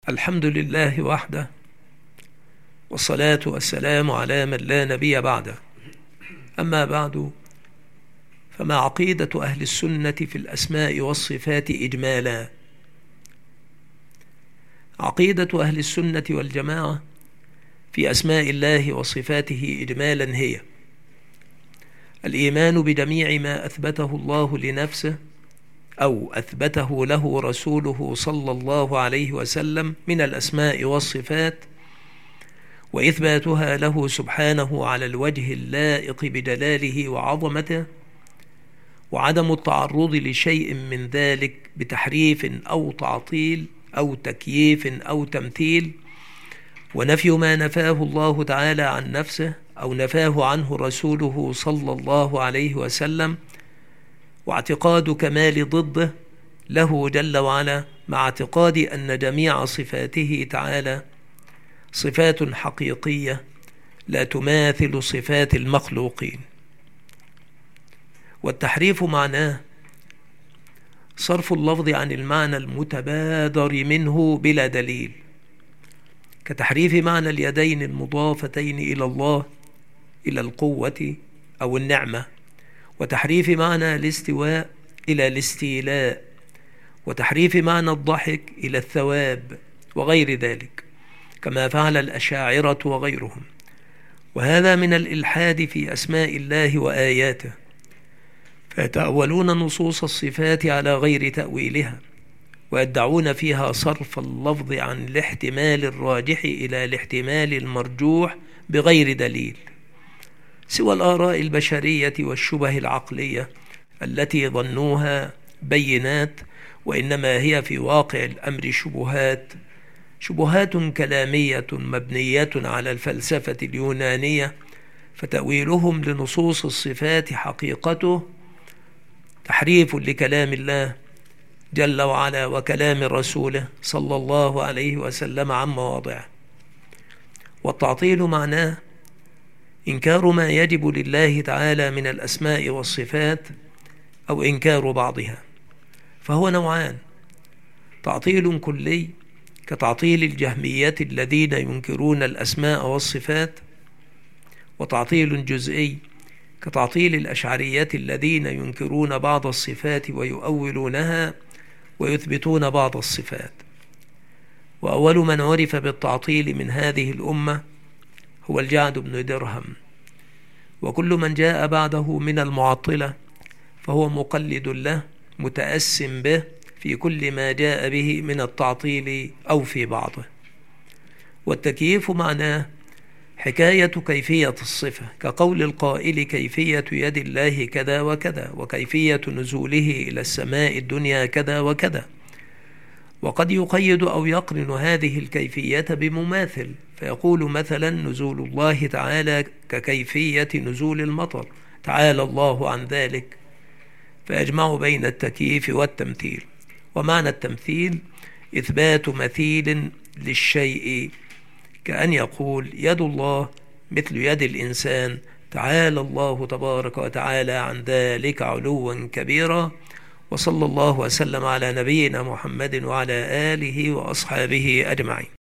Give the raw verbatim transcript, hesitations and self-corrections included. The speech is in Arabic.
الحمد لله وحده، والصلاة والسلام على من لا نبي بعده. أما بعد، فما عقيدة أهل السنة في الأسماء والصفات إجمالا؟ عقيدة أهل السنة والجماعة في أسماء الله وصفاته إجمالا هي الإيمان بجميع ما أثبته الله لنفسه أو أثبته له رسوله صلى الله عليه وسلم من الأسماء والصفات، وإثباتها له سبحانه على الوجه اللائق بجلاله وعظمته، وعدم التعرض لشيء من ذلك بتحريف أو تعطيل أو تكييف أو تمثيل، ونفي ما نفاه الله تعالى عن نفسه أو نفاه عنه رسوله صلى الله عليه وسلم، واعتقاد كمال ضده له جل وعلا، مع اعتقاد أن جميع صفاته تعالى صفات حقيقية لا تماثل صفات المخلوقين. والتحريف معناه صرف اللفظ عن المعنى المتبادر منه بلا دليل، كتحريف معنى اليدين المضافتين إلى الله إلى القوة أو النعمة، وتحريف معنى الاستواء إلى الاستيلاء، وتحريف معنى الضحك إلى الثواب وغير ذلك، كما فعل الأشاعرة وغيرهم. وهذا من الإلحاد في أسماء الله وآياته، فيتأولون نصوص الصفات على غير تأويلها، ويدعون فيها صرف اللفظ عن الاحتمال الراجح إلى الاحتمال المرجوح بغير دليل، سوى الآراء البشرية والشبه العقلية التي ظنوها بينات، وإنما هي في واقع الأمر شبهات شبهات كلامية مبنية على الفلسفة اليونانية. فتأويلهم لنصوص الصفات حقيقته تحريف لكلام الله جل وعلا وكلام رسوله صلى الله عليه وسلم عن مواضعه. والتعطيل معناه إنكار ما يجب لله تعالى من الأسماء والصفات أو إنكار بعضها، فهو نوعان: تعطيل كلي كتعطيل الجهمية الذين ينكرون الأسماء والصفات، وتعطيل جزئي كتعطيل الأشعرية الذين ينكرون بعض الصفات ويؤولونها ويثبتون بعض الصفات. وأول من عرف بالتعطيل من هذه الأمة هو الجعد بن درهم، وكل من جاء بعده من المعطلة فهو مقلد له متأسم به في كل ما جاء به من التعطيل أو في بعضه. والتكييف معناه حكاية كيفية الصفة، كقول القائل كيفية يد الله كذا وكذا، وكيفية نزوله إلى السماء الدنيا كذا وكذا. وقد يقيد أو يقرن هذه الكيفية بمماثل، فيقول مثلا نزول الله تعالى ككيفية نزول المطر، تعالى الله عن ذلك، فيجمع بين التكييف والتمثيل. ومعنى التمثيل إثبات مثيل للشيء، كأن يقول يد الله مثل يد الإنسان، تعالى الله تبارك وتعالى عن ذلك علوا كبيرا. وصلى الله وسلم على نبينا محمد وعلى آله وأصحابه أجمعين.